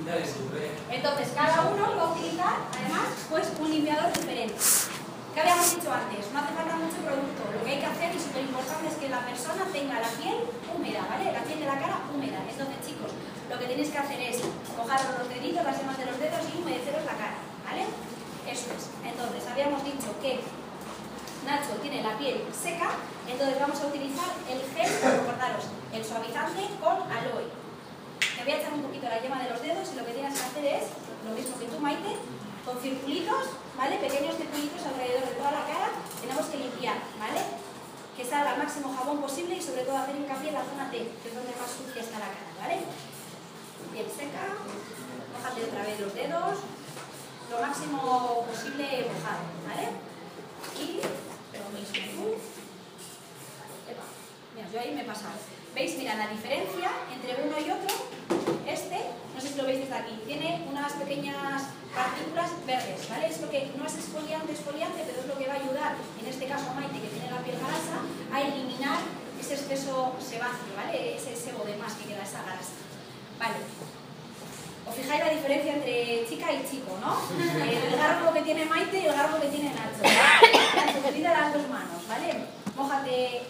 Entonces, cada uno va a utilizar, además, pues un limpiador diferente. ¿Qué habíamos dicho antes? No hace falta mucho producto. Lo que hay que hacer, y súper importante, es que la persona tenga la piel húmeda, ¿vale? La piel de la cara húmeda. Entonces, chicos, lo que tenéis que hacer es mojaros los deditos, las yemas de los dedos y humedeceros la cara, ¿vale? Eso es. Entonces, habíamos dicho que Nacho tiene la piel seca, entonces vamos a utilizar el gel, recordaros, el suavizante con aloe. Te voy a echar un poquito la yema de los dedos y lo que tienes que hacer es lo mismo que tú, Maite, con circulitos, ¿vale? Pequeños circulitos alrededor de toda la cara, tenemos que limpiar, ¿vale? Que salga el máximo jabón posible y sobre todo hacer hincapié en la zona T, que es donde más sucia está la cara, ¿vale? Piel seca, mójate otra vez los dedos, lo máximo posible mojado, ¿vale? Y lo mismo. Mira, yo ahí me he pasado. ¿Veis? Mira, la diferencia entre uno y otro, no sé si lo veis desde aquí, tiene unas pequeñas partículas verdes, ¿vale? Es lo que no es exfoliante, pero es lo que va a ayudar, en este caso a Maite, que tiene la piel grasa, a eliminar ese exceso sebáceo, ¿vale? Ese sebo de más que queda, esa grasa. Vale. Os fijáis la diferencia entre chica y chico, ¿no? El garbo que tiene Maite y el garbo que tiene Nacho. Nacho, que tira las dos manos, ¿vale? Mójate.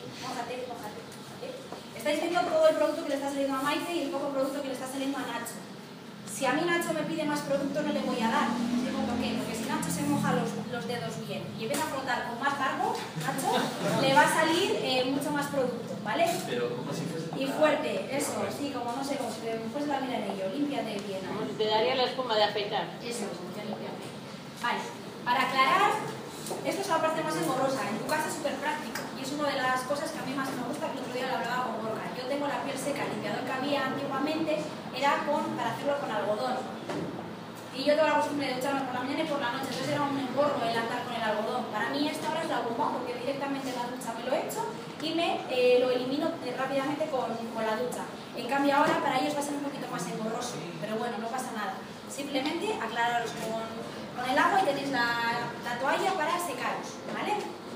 Estáis viendo todo el producto que le está saliendo a Maite y el poco producto que le está saliendo a Nacho. Si a mí Nacho me pide más producto no le voy a dar. ¿Os digo por qué? Porque si Nacho se moja los dedos bien y empieza a frotar con más garbo, Nacho, le va a salir mucho más producto, ¿vale? Pero como si fuese... Y fuerte, eso, sí, como no sé, como si te fuese la mira en ello, límpiate bien. Como si te daría la espuma de afeitar. Eso, ya límpiate. Vale, para aclarar, esto es la parte más engorrosa, en tu casa es súper práctico y es una de las cosas que a mí más me gusta, que el otro día lo hablaba con Borja. Yo tengo la piel seca, el limpiador que había antiguamente era para hacerlo con algodón. Y yo tengo la costumbre de ducharme por la mañana y por la noche, entonces era un engorro el andar con el algodón. Para mí esta hora es la bomba porque directamente en la ducha me lo echo y lo elimino rápidamente con la ducha. En cambio ahora para ellos va a ser un poquito más engorroso, pero bueno, no pasa nada. Simplemente aclararos con el agua y tenéis la toalla para secaros, ¿vale?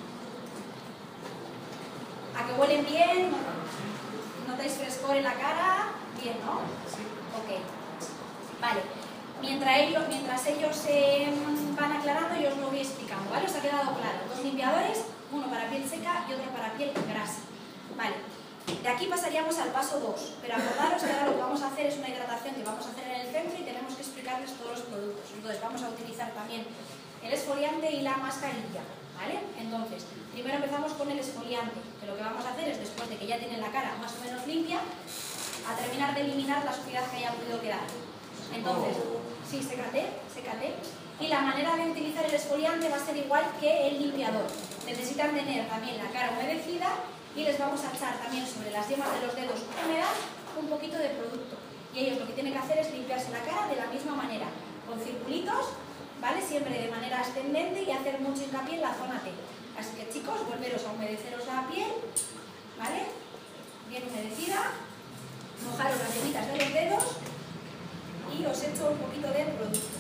A que huelen bien, notáis frescor en la cara, bien, ¿no? Ok, vale. Mientras ellos se van aclarando, yo os lo voy explicando, ¿vale? ¿Os ha quedado claro? Dos limpiadores, uno para piel seca y otro para piel grasa. Vale, de aquí pasaríamos al paso 2, pero acordaros que ahora lo que vamos a hacer es una hidratación que vamos a hacer en el centro y tenemos que explicarles todos los productos. Entonces vamos a utilizar también el exfoliante y la mascarilla, ¿vale? Entonces, primero empezamos con el exfoliante, que lo que vamos a hacer es, después de que ya tienen la cara más o menos limpia, a terminar de eliminar la suciedad que haya podido quedar. Entonces, sí, sécate. Y la manera de utilizar el exfoliante va a ser igual que el limpiador. Necesitan tener también la cara humedecida y les vamos a echar también sobre las yemas de los dedos húmedas un poquito de producto. Y ellos lo que tienen que hacer es limpiarse la cara de la misma manera, con circulitos, ¿vale? Siempre de manera ascendente y hacer mucho hincapié en la zona T. Así que chicos, volveros a humedeceros la piel, ¿vale? Bien humedecida, mojaros las yemitas de los dedos y os echo un poquito de producto.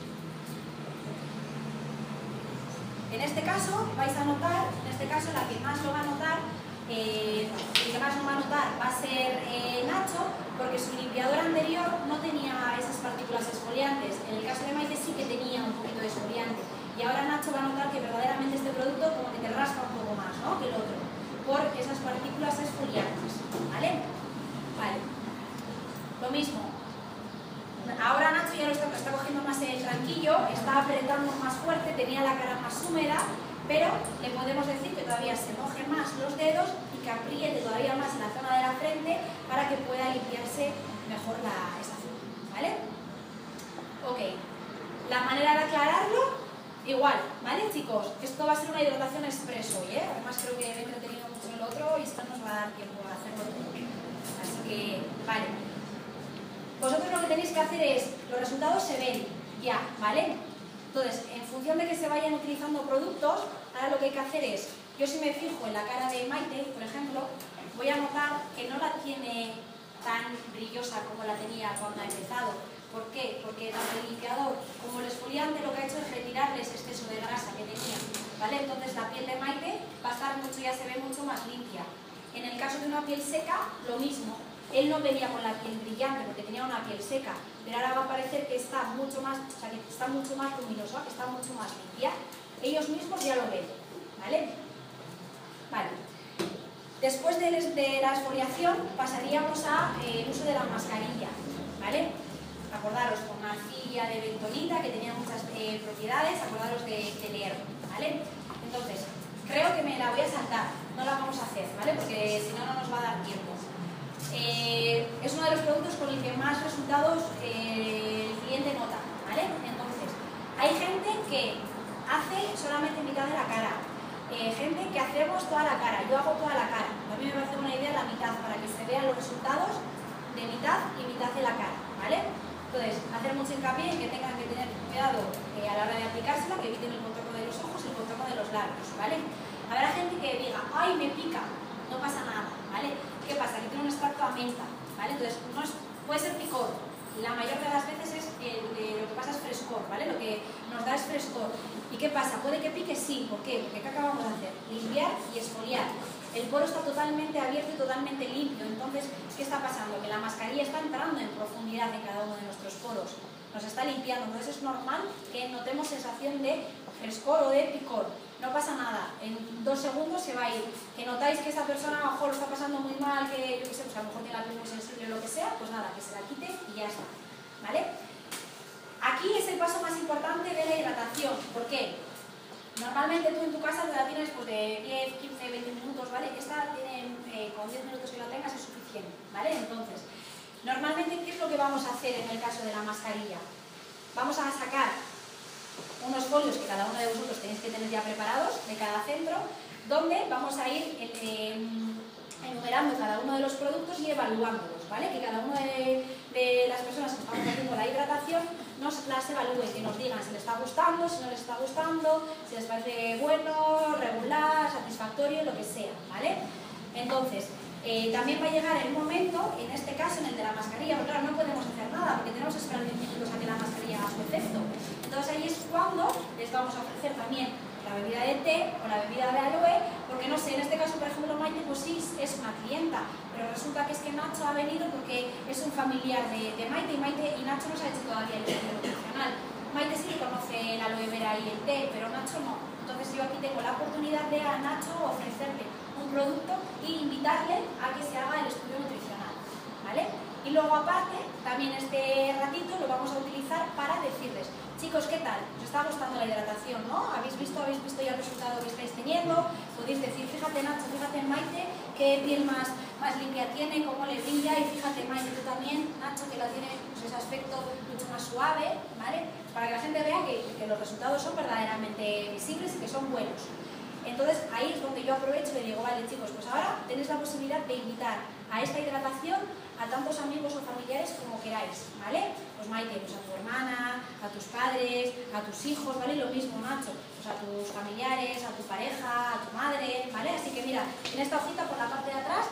En este caso vais a notar, la que más lo va a notar, el que más lo va a notar va a ser Nacho, porque su limpiador anterior no tenía esas partículas exfoliantes. En el caso de Maite sí que tenía un poquito de exfoliante. Y ahora Nacho va a notar que verdaderamente este producto como que te raspa un poco más, ¿no?, que el otro, por esas partículas exfoliantes, ¿vale? Vale. Lo mismo. Ahora Nacho ya lo está cogiendo más el tranquillo, está apretando más fuerte, tenía la cara más húmeda, pero le podemos decir que todavía se moje más los dedos y que apriete todavía más en la zona de la frente para que pueda limpiarse mejor esa zona, ¿vale? Ok, la manera de aclararlo, igual, ¿vale, chicos? Esto va a ser una hidratación express hoy, ¿eh? Además creo que me he entretenido mucho en el otro y esto nos va a dar tiempo a hacerlo todo. Así que, vale. Vosotros lo que tenéis que hacer es, los resultados se ven ya, ¿vale? Entonces, en función de que se vayan utilizando productos, ahora lo que hay que hacer es, yo si me fijo en la cara de Maite, por ejemplo, voy a notar que no la tiene tan brillosa como la tenía cuando ha empezado. ¿Por qué? Porque tanto el limpiador como el exfoliante lo que ha hecho es retirarle ese exceso de grasa que tenía, ¿vale? Entonces la piel de Maite va a estar mucho, ya se ve mucho más limpia. En el caso de una piel seca, lo mismo. Él no venía con la piel brillante porque tenía una piel seca, pero ahora va a parecer que está mucho más, o sea, que está mucho más luminosa, que está mucho más limpia. Ellos mismos ya lo ven, ¿vale? Vale. Después de la exfoliación pasaríamos al uso de la mascarilla, ¿vale? Acordaros, con arcilla de bentonita, que tenía muchas propiedades, acordaros de leerlo, ¿vale? Entonces, creo que me la voy a saltar, no la vamos a hacer, ¿vale? Porque si no, no nos va a dar tiempo. Es uno de los productos con el que más resultados el cliente nota, ¿vale? Entonces, hay gente que hace solamente mitad de la cara, gente que hacemos toda la cara, yo hago toda la cara. A mí me parece buena idea la mitad para que se vean los resultados de mitad y mitad de la cara, ¿vale? Entonces, hacer mucho hincapié en que tengan que tener cuidado a la hora de aplicársela, que eviten el contorno de los ojos y el contorno de los labios, ¿vale? Habrá gente que diga, ¡ay, me pica! No pasa nada, ¿vale? ¿Qué pasa? Que tiene un extracto a menta, ¿vale? Entonces, puede ser picor. La mayor de las veces lo que pasa es frescor, ¿vale? Lo que nos da es frescor. ¿Y qué pasa? ¿Puede que pique? Sí. ¿Por qué? Porque ¿qué acabamos de hacer? Limpiar y exfoliar. El poro está totalmente abierto y totalmente limpio. Entonces, ¿qué está pasando? Que la mascarilla está entrando en profundidad en cada uno de nuestros poros. Nos está limpiando. Entonces es normal que notemos sensación de frescor o de picor. No pasa nada. En 2 segundos se va a ir. Que notáis que esa persona a lo mejor lo está pasando muy mal, que yo qué sé, pues a lo mejor tiene la piel muy sensible o lo que sea, pues nada, que se la quite y ya está. ¿Vale? Aquí es el paso más importante de la hidratación. ¿Por qué? Normalmente tú en tu casa te la tienes pues, de 10, 15, 20 minutos, ¿vale? Esta tiene, con 10 minutos que la tengas es suficiente, ¿vale? Entonces, normalmente, ¿qué es lo que vamos a hacer en el caso de la mascarilla? Vamos a sacar unos folios que cada uno de vosotros tenéis que tener ya preparados de cada centro, donde vamos a ir enumerando cada uno de los productos y evaluándolos, ¿vale? Que cada una de las personas que estamos haciendo la hidratación nos las evalúe, que nos digan si les está gustando, si no les está gustando, si les parece bueno, regular, satisfactorio, lo que sea, ¿vale? Entonces, también va a llegar el momento, en este caso, en el de la mascarilla, porque claro, no podemos hacer nada, porque tenemos que esperar 10 minutos a que la mascarilla haga su efecto. Entonces ahí es cuando les vamos a ofrecer también la bebida de té o la bebida de aloe, porque no sé, en este caso, por ejemplo, Maite, pues sí, es una clienta, pero resulta que es que Nacho ha venido porque es un familiar de Maite, y Nacho no se ha hecho todavía el estudio nutricional. Maite sí que conoce el aloe vera y el té, pero Nacho no. Entonces yo aquí tengo la oportunidad de a Nacho ofrecerle un producto e invitarle a que se haga el estudio nutricional, ¿vale? Y luego aparte, también este ratito lo vamos a utilizar para decirles, chicos, ¿qué tal? ¿Os está gustando la hidratación, no? ¿Habéis visto ya el resultado que estáis teniendo? Podéis decir, fíjate Nacho, fíjate Maite, qué piel más limpia tiene, cómo le brilla, y fíjate Maite, tú también, Nacho, que la tiene pues, ese aspecto mucho más suave, ¿vale? Para que la gente vea que los resultados son verdaderamente visibles y que son buenos. Entonces ahí es donde yo aprovecho y digo, vale chicos, pues ahora tenéis la posibilidad de invitar a esta hidratación a tantos amigos o familiares como queráis, ¿vale? Pues Maite, pues a tu hermana, a tus padres, a tus hijos, ¿vale? Lo mismo Nacho, pues a tus familiares, a tu pareja, a tu madre, ¿vale? Así que mira, en esta hojita por la parte de atrás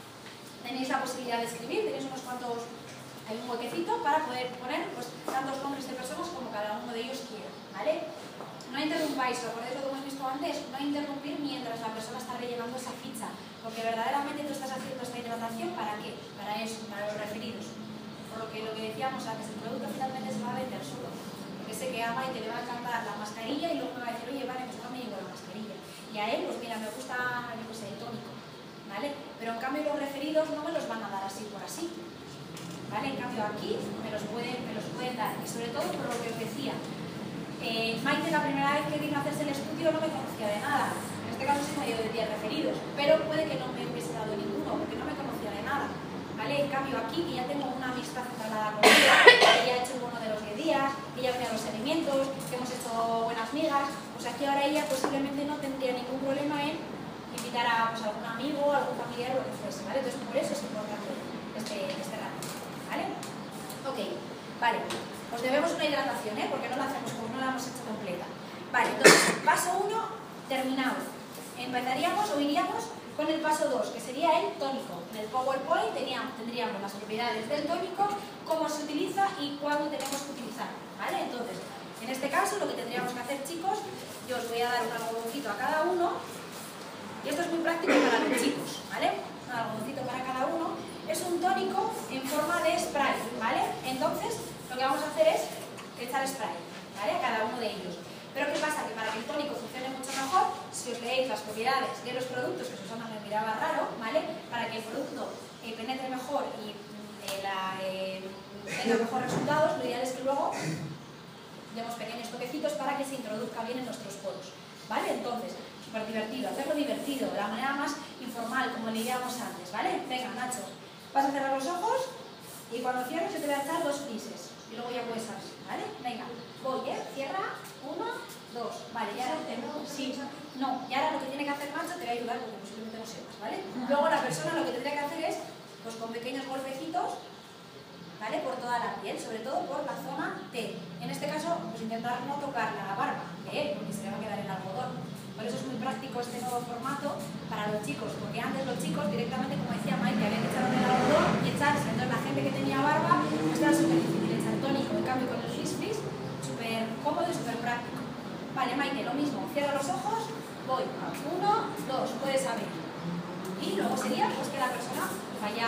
tenéis la posibilidad de escribir, tenéis unos cuantos, hay un huequecito para poder poner pues tantos nombres de personas como cada uno de ellos quiera, ¿vale? No interrumpáis, ¿os acordáis lo que hemos visto antes? No interrumpir mientras la persona está rellenando esa ficha, porque verdaderamente tú estás haciendo esta hidratación ¿para qué? Para eso, para los referidos. Por lo que decíamos antes, el producto finalmente se va a vender solo. Porque sé que a Maite le va a encantar la mascarilla y luego me va a decir, oye, vale, pues no me llevo la mascarilla. Y a él, pues mira, me gusta, yo qué sé, el tónico, ¿vale? Pero en cambio los referidos no me los van a dar así por así, ¿vale? En cambio aquí me los pueden dar, y sobre todo por lo que os decía. Maite la primera vez que vino a hacerse el estudio no me conocía de nada, en este caso sí me dio de 10 referidos, pero puede que no me hubiese dado ninguno porque no me conocía de nada, ¿vale? En cambio aquí, que ya tengo una amistad instalada con ella, que ya he hecho uno de los 10 días, que ya venía a los seguimientos, que hemos hecho buenas migas, pues aquí ahora ella posiblemente no tendría ningún problema en invitar a pues, algún amigo, algún familiar o lo que fuese, ¿vale? Entonces por eso es importante este rato, ¿vale? Ok, vale. Os debemos una hidratación, porque no la hacemos como no la hemos hecho completa. Vale, entonces, paso 1 terminado. Empezaríamos o iríamos con el paso 2, que sería el tónico. En el PowerPoint tendríamos las propiedades del tónico, cómo se utiliza y cuándo tenemos que utilizar. ¿Vale? Entonces, en este caso, lo que tendríamos que hacer, chicos, yo os voy a dar un algodoncito a cada uno, y esto es muy práctico para los chicos, ¿vale? Un algodoncito para cada uno, es un tónico en forma de spray, ¿vale? Entonces, lo que vamos a hacer es echar spray, ¿vale? A cada uno de ellos. Pero ¿qué pasa? Que para que el tónico funcione mucho mejor, si os leéis las propiedades de los productos, que Susana me miraba raro, ¿vale? Para que el producto penetre mejor y tenga mejores resultados, lo ideal es que luego demos pequeños toquecitos para que se introduzca bien en nuestros poros, ¿vale? Entonces, súper divertido, hacerlo divertido, de la manera más informal, como leíamos antes, ¿vale? Venga, Nacho, vas a cerrar los ojos y cuando cierres yo te voy a echar 2 frises y luego ya puedes abrir, ¿vale? Venga, voy, cierra, 1, 2, vale, y ahora sí, no, y ahora lo que tiene que hacer Nacho te va a ayudar porque posiblemente no sepas, ¿vale? Luego la persona lo que tendría que hacer es, pues con pequeños golpecitos, ¿vale? Por toda la piel, sobre todo por la zona T. En este caso, pues intentar no tocar la barba de él, porque se le va a quedar el algodón. Por eso es muy práctico este nuevo formato para los chicos, porque antes los chicos directamente, como decía Mike, habían echado el algodón y echarse. Entonces la gente que tenía barba, pues era súper difícil echar tónico. En cambio con el Fizz, súper cómodo y súper práctico. Vale, Mike, lo mismo. Cierra los ojos, voy. 1, 2, puedes abrir. Y luego sería pues que la persona vaya,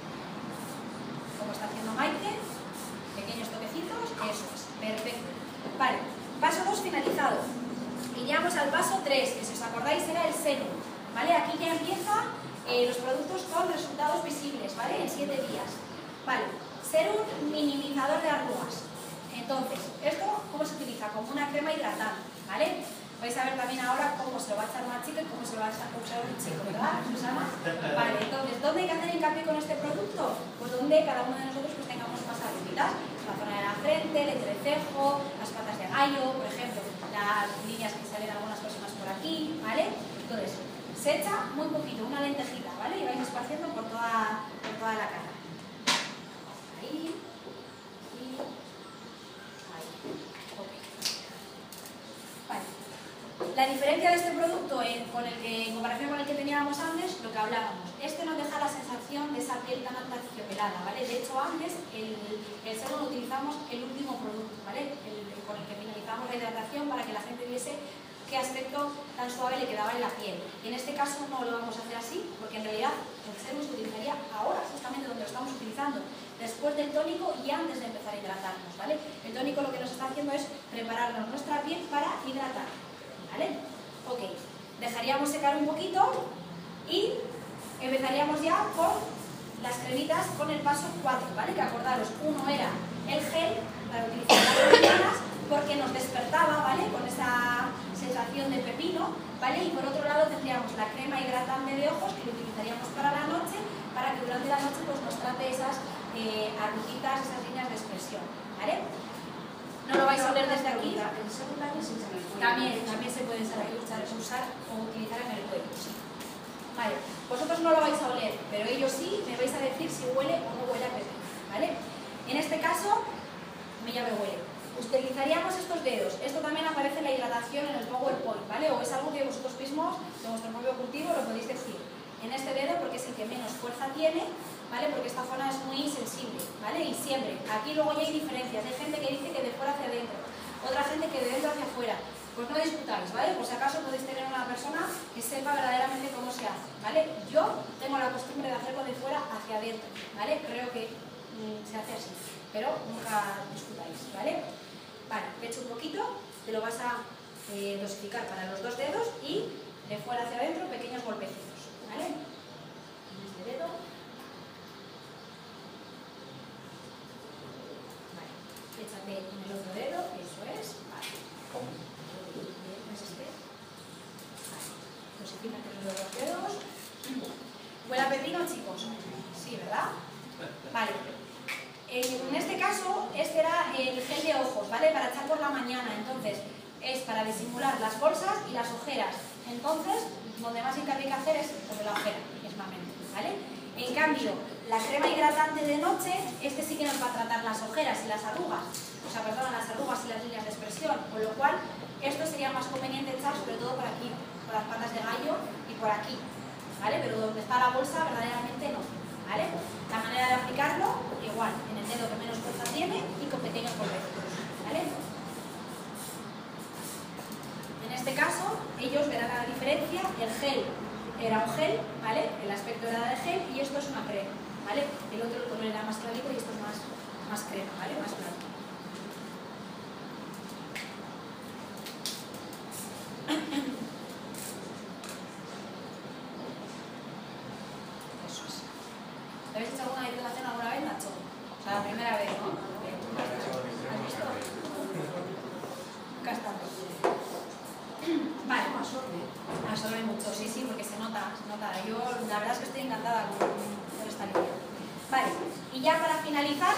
como está haciendo Maite, pequeños toquecitos, eso es, perfecto. Vale, paso 2 finalizado. Y ya vamos al paso 3, que si os acordáis era el serum, ¿vale? Aquí ya empieza los productos con resultados visibles, ¿vale? En 7 días. Vale, serum minimizador de arrugas. Entonces, ¿esto cómo se utiliza? Como una crema hidratante, ¿vale? Vais a ver también ahora cómo se lo va a echar una chica y cómo se lo va a usar un chico, ¿verdad, Susana? Vale, entonces, ¿dónde hay que hacer hincapié con este producto? Pues donde cada uno de nosotros pues tengamos más arruguitas. La zona de la frente, el entrecejo, las patas de gallo, por ejemplo, las líneas que salen algunas personas por aquí, ¿vale? Entonces, se echa muy poquito, una lentejita, ¿vale? Y vais esparciendo por toda la cara. Ahí. Y ahí. Ok. Vale. La diferencia de este producto en comparación con el que teníamos antes, lo que hablábamos, este nos deja la sensación de esa piel tan aterciopelada, ¿vale? De hecho, antes el serum lo utilizamos el último producto, ¿vale? Con el que finalizamos la hidratación para que la gente viese qué aspecto tan suave le quedaba en la piel. Y en este caso no lo vamos a hacer así, porque en realidad el serum se utilizaría ahora, justamente donde lo estamos utilizando, después del tónico y antes de empezar a hidratarnos, ¿vale? El tónico lo que nos está haciendo es prepararnos nuestra piel para hidratar, ¿vale? Ok, dejaríamos secar un poquito y empezaríamos ya con las cremitas con el paso 4, ¿vale? Que acordaros, uno era el gel para utilizar las mañanas porque nos despertaba, ¿vale? Con esa sensación de pepino, ¿vale? Y por otro lado tendríamos la crema hidratante de ojos que lo utilizaríamos para la noche, para que durante la noche pues, nos trate esas arruguitas, esas líneas de expresión, ¿vale? No lo vais a ver desde aquí. También se puede usar o utilizar en el cuello. Sí. Vale, vosotros no lo vais a oler, pero ellos sí me vais a decir si huele o no huele a pepino, ¿vale? En este caso, me ya me huele. Utilizaríamos estos dedos. Esto también aparece en la hidratación en el PowerPoint, ¿vale? O es algo que vosotros mismos, de vuestro propio cultivo, lo podéis decir. En este dedo, porque es el que menos fuerza tiene, ¿vale? Porque esta zona es muy sensible, ¿vale? Y siempre, aquí luego ya hay diferencias. Hay gente que dice que de fuera hacia adentro, otra gente que de dentro hacia afuera. Pues no discutáis, ¿vale? Por si acaso podéis tener una persona que sepa verdaderamente cómo se hace, ¿vale? Yo tengo la costumbre de hacerlo de fuera hacia adentro, ¿vale? Creo que se hace así, pero nunca discutáis, ¿vale? Vale, pecho un poquito, te lo vas a dosificar para los 2 dedos y de fuera hacia adentro pequeños golpecitos, ¿vale? En este dedo. Vale, échate en el otro dedo, eso es, vale. ¿Es este? Vale, dosifícate los 2 dedos. ¿Huele a pepino, chicos? Sí, ¿verdad? Vale. En este caso, este era el gel de ojos, ¿vale? Para echar por la mañana, entonces es para disimular las bolsas y las ojeras. Entonces, donde más hincapié hay que hacer es sobre la ojera, mismamente, ¿vale? En cambio, la crema hidratante de noche, este sí que nos va a tratar las ojeras y las arrugas, o sea, perdón, las arrugas y las líneas de expresión, con lo cual, esto sería más conveniente echar sobre todo por aquí, por las patas de gallo y por aquí, ¿vale? Pero donde está la bolsa, verdaderamente no, ¿vale? La manera de aplicarlo, igual, en el dedo que menos fuerza tiene y con pequeños golpecitos, ¿vale? En este caso, ellos verán la diferencia, el gel era un gel, ¿vale? El aspecto era de gel y esto es una crema, ¿vale? El otro el color era más clarito y esto es más crema, ¿vale? Más claro. Eso es. ¿Te habéis hecho alguna hidratación alguna vez, Nacho? O sea, la primera vez, ¿no? ¿Has visto? Nunca has tanto. Vale. Absorbe mucho, sí, sí, porque se nota. Yo la verdad es que estoy encantada con esta línea. Vale, y ya para finalizar,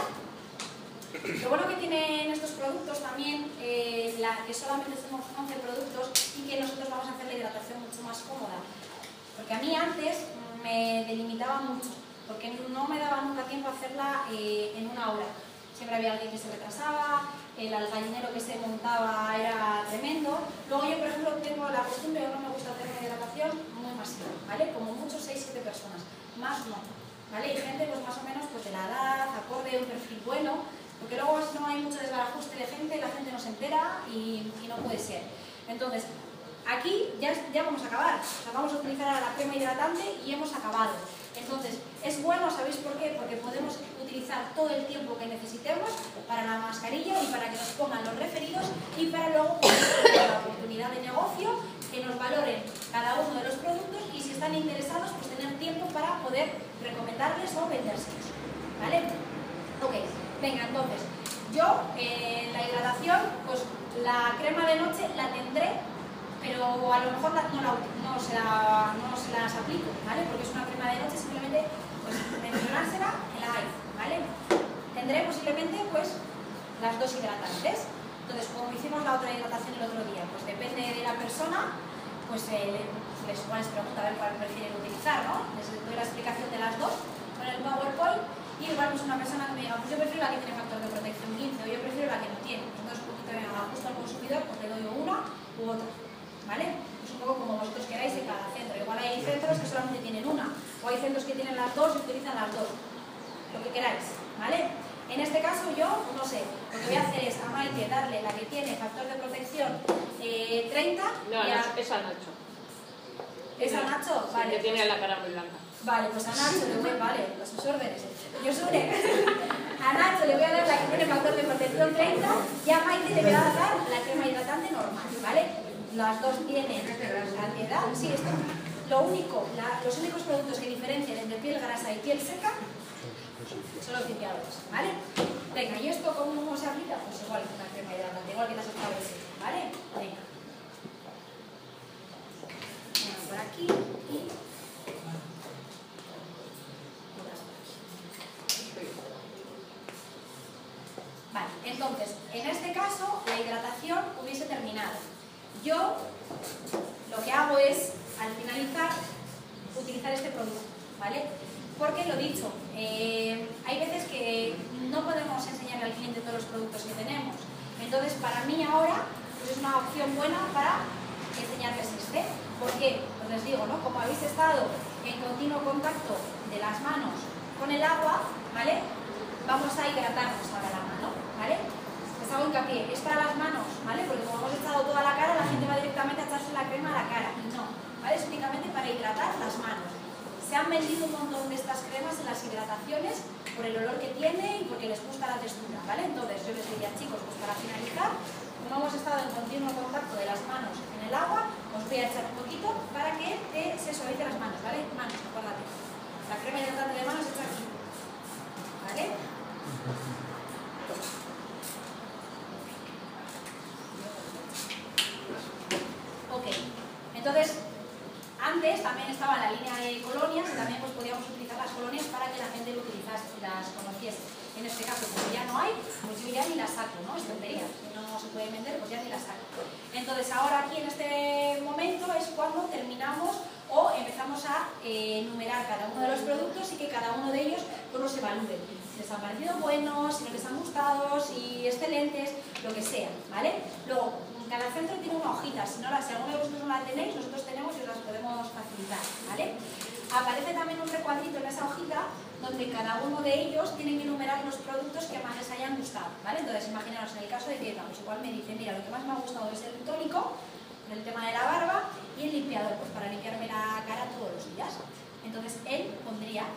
lo bueno que tienen estos productos también, que solamente son 11 productos y que nosotros vamos a hacer la hidratación mucho más cómoda. Porque a mí antes me delimitaba mucho, porque no me daba nunca tiempo a hacerla en una hora. Siempre había alguien que se retrasaba, el gallinero que se montaba era tremendo. Luego yo, por ejemplo, tengo la costumbre, no me gusta hacer una hidratación muy masiva, ¿vale? Como mucho 6-7 personas, más no, ¿vale? Y gente pues más o menos pues, de la edad, acorde, un perfil bueno, porque luego si no hay mucho desbarajuste de gente, la gente no se entera y no puede ser. Entonces, aquí ya vamos a acabar, o sea, vamos a utilizar ahora la crema hidratante y hemos acabado. Entonces, es bueno, ¿sabéis por qué? Porque podemos utilizar todo el tiempo que necesitemos para la mascarilla y para que nos pongan los referidos y para luego tener la oportunidad de negocio, que nos valoren cada uno de los productos y si están interesados, pues tener tiempo para poder recomendarles o vendérselos, ¿vale? Ok, venga, entonces, yo la hidratación, pues la crema de noche la tendré, pero a lo mejor no se las aplico, ¿vale? Porque es una crema de noche, simplemente pues mencionársela en la hay, ¿vale? Tendré posiblemente pues las dos hidratantes. Entonces, como hicimos la otra hidratación el otro día, pues depende de la persona, pues igual les pregunto a ver cuál prefieren utilizar, ¿no? Les doy la explicación de las dos con el PowerPoint y igual pues una persona que me diga, pues yo prefiero la que tiene factor de protección 15 o yo prefiero la que no tiene. Entonces, un poquito me ajusto al consumidor, pues le doy una u otra. ¿Vale? Es un poco como vosotros queráis en cada centro. Igual hay centros que solamente tienen una, o hay centros que tienen las dos y utilizan las dos. Lo que queráis, ¿vale? En este caso yo, no sé, lo que voy a hacer es a Maite darle la que tiene factor de protección 30. No, es a Nacho. ¿Es a Nacho? Sí, vale. Que tiene la cara muy blanca. Vale, pues a Nacho le voy, vale, los órdenes. Yo Sune, a Nacho le voy a dar la que tiene factor de protección 30 y a Maite le voy a dar la crema hidratante normal, ¿vale? Las dos tienen antiedad, sí, esto. Los únicos productos que diferencian entre piel grasa y piel seca son los limpiadores, ¿vale? Venga, ¿y esto cómo se aplica? Pues igual que una crema hidratante, igual que las estableces, ¿vale? Venga. Por aquí y... Vale, entonces, en este caso, la hidratación hubiese terminado. Yo lo que hago es, al finalizar, utilizar este producto, ¿vale? Porque lo dicho, hay veces que no podemos enseñarle al cliente todos los productos que tenemos. Entonces, para mí ahora pues es una opción buena para enseñarles este. ¿Por qué? Pues les digo, ¿no? Como habéis estado en continuo contacto de las manos con el agua, ¿vale? Vamos a hidratarnos ahora la mano, ¿vale? Les hago hincapié, es para las manos, ¿vale? Porque como hemos echado toda la cara, la gente va directamente a echarse la crema a la cara. Y no, ¿vale? Es únicamente para hidratar las manos. Se han vendido un montón de estas cremas en las hidrataciones por el olor que tiene y porque les gusta la textura, ¿vale? Entonces yo les diría, chicos, pues para finalizar, como hemos estado en continuo contacto de las manos en el agua, os voy a echar un poquito para que se suavice las manos, ¿vale? Manos, acuérdate. La crema hidratante de manos se echa aquí, ¿vale? Ok, entonces, antes también estaba la línea de colonias y también pues, podíamos utilizar las colonias para que la gente lo utilizase, las conociese. En este caso, como ya no hay, pues yo ya ni las saco, ¿no? Es tontería. Si no se puede vender, pues ya ni las saco. Entonces, ahora aquí en este momento es cuando terminamos o empezamos a enumerar cada uno de los productos y que cada uno de ellos pues, los evalúe. Si les han parecido buenos, si no les han gustado, si excelentes, lo que sea, ¿vale? Luego, cada centro tiene una hojita, si alguno de vosotros no la tenéis, nosotros tenemos y os las podemos facilitar, ¿vale? Aparece también un recuadrito en esa hojita donde cada uno de ellos tiene que enumerar los productos que más les hayan gustado, ¿vale? Entonces, imaginaos, en el caso de Dieta, pues igual me dice, mira, lo que más me ha gustado es el tónico, el tema de la barba y el limpiador, pues para limpiarme la cara todos los días. Entonces, él pondría el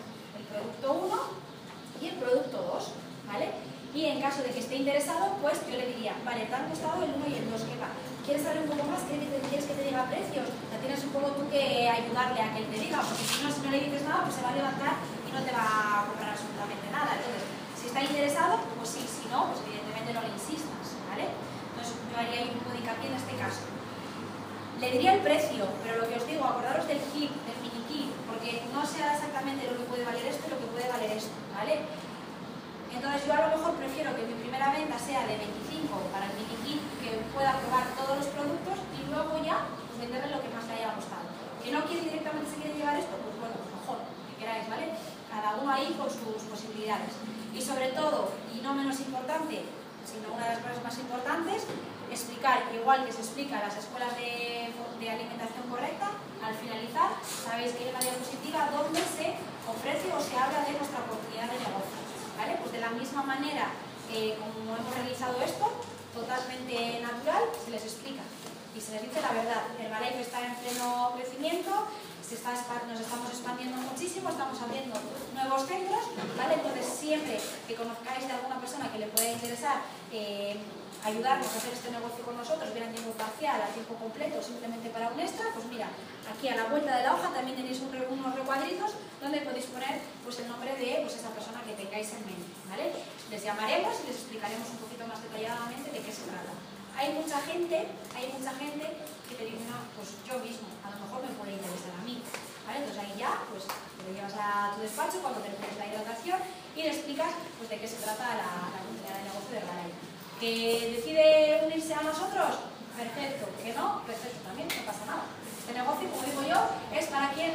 producto 1 y el producto 2, ¿vale? Y en caso de que esté interesado, pues yo le diría, vale, te han costado el 1 y el 2, ¿qué va? ¿Quieres saber un poco más? ¿Quieres que te diga precios? O sea, tienes un poco tú que ayudarle a que él te diga, porque si no le dices nada, pues se va a levantar y no te va a comprar absolutamente nada. Entonces, si está interesado, pues sí, si no, pues evidentemente no le insistas, ¿vale? Entonces, yo haría ahí un poco de hincapié en este caso. Le diría el precio, pero lo que os digo, acordaros del kit, del mini kit, porque no sea exactamente lo que puede valer esto y lo que puede valer esto, ¿vale? Entonces yo a lo mejor prefiero que mi primera venta sea de 25 para el mini kit, que pueda probar todos los productos y luego ya pues, venderle lo que más le haya gustado. Que no quiere directamente se quiere llevar esto, pues bueno, pues mejor, que queráis, ¿vale? Cada uno ahí con sus posibilidades. Y sobre todo, y no menos importante, sino una de las cosas más importantes, explicar, igual que se explica en las escuelas de alimentación correcta, al finalizar, sabéis que hay una diapositiva donde se ofrece o se habla de nuestra oportunidad de negocio, ¿vale? Pues de la misma manera, como hemos realizado esto, totalmente natural, se les explica y se les dice la verdad. Herbalife está en pleno crecimiento, nos estamos expandiendo muchísimo, estamos abriendo nuevos centros, ¿vale? Entonces siempre que conozcáis de alguna persona que le pueda interesar ayudarnos a hacer este negocio con nosotros, bien a tiempo parcial, a tiempo completo, simplemente para un extra, pues mira, aquí a la vuelta de la hoja también tenéis unos recuadritos donde podéis poner pues, el nombre de pues, esa persona que tengáis en mente, ¿vale? Les llamaremos y les explicaremos un poquito más detalladamente de qué se trata. Hay mucha gente que te dice, no, pues yo mismo, a lo mejor me puede interesar a mí, ¿vale? Entonces ahí ya, pues te lo llevas a tu despacho cuando termines la hidratación y le explicas pues, de qué se trata la comunidad de negocio de Herbalife. ¿Que decide unirse a nosotros? Perfecto. ¿Que no? Perfecto también, no pasa nada. Este negocio, como digo yo, es para quien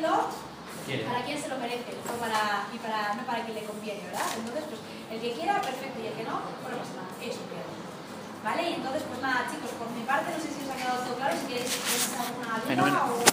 se lo merece, no para quien le conviene, ¿verdad? Entonces, pues el que quiera, perfecto, y el que no, pues no pasa nada, es un pierde. ¿Vale? Y entonces, pues nada, chicos, por mi parte, no sé si os ha quedado todo claro, si queréis alguna duda o...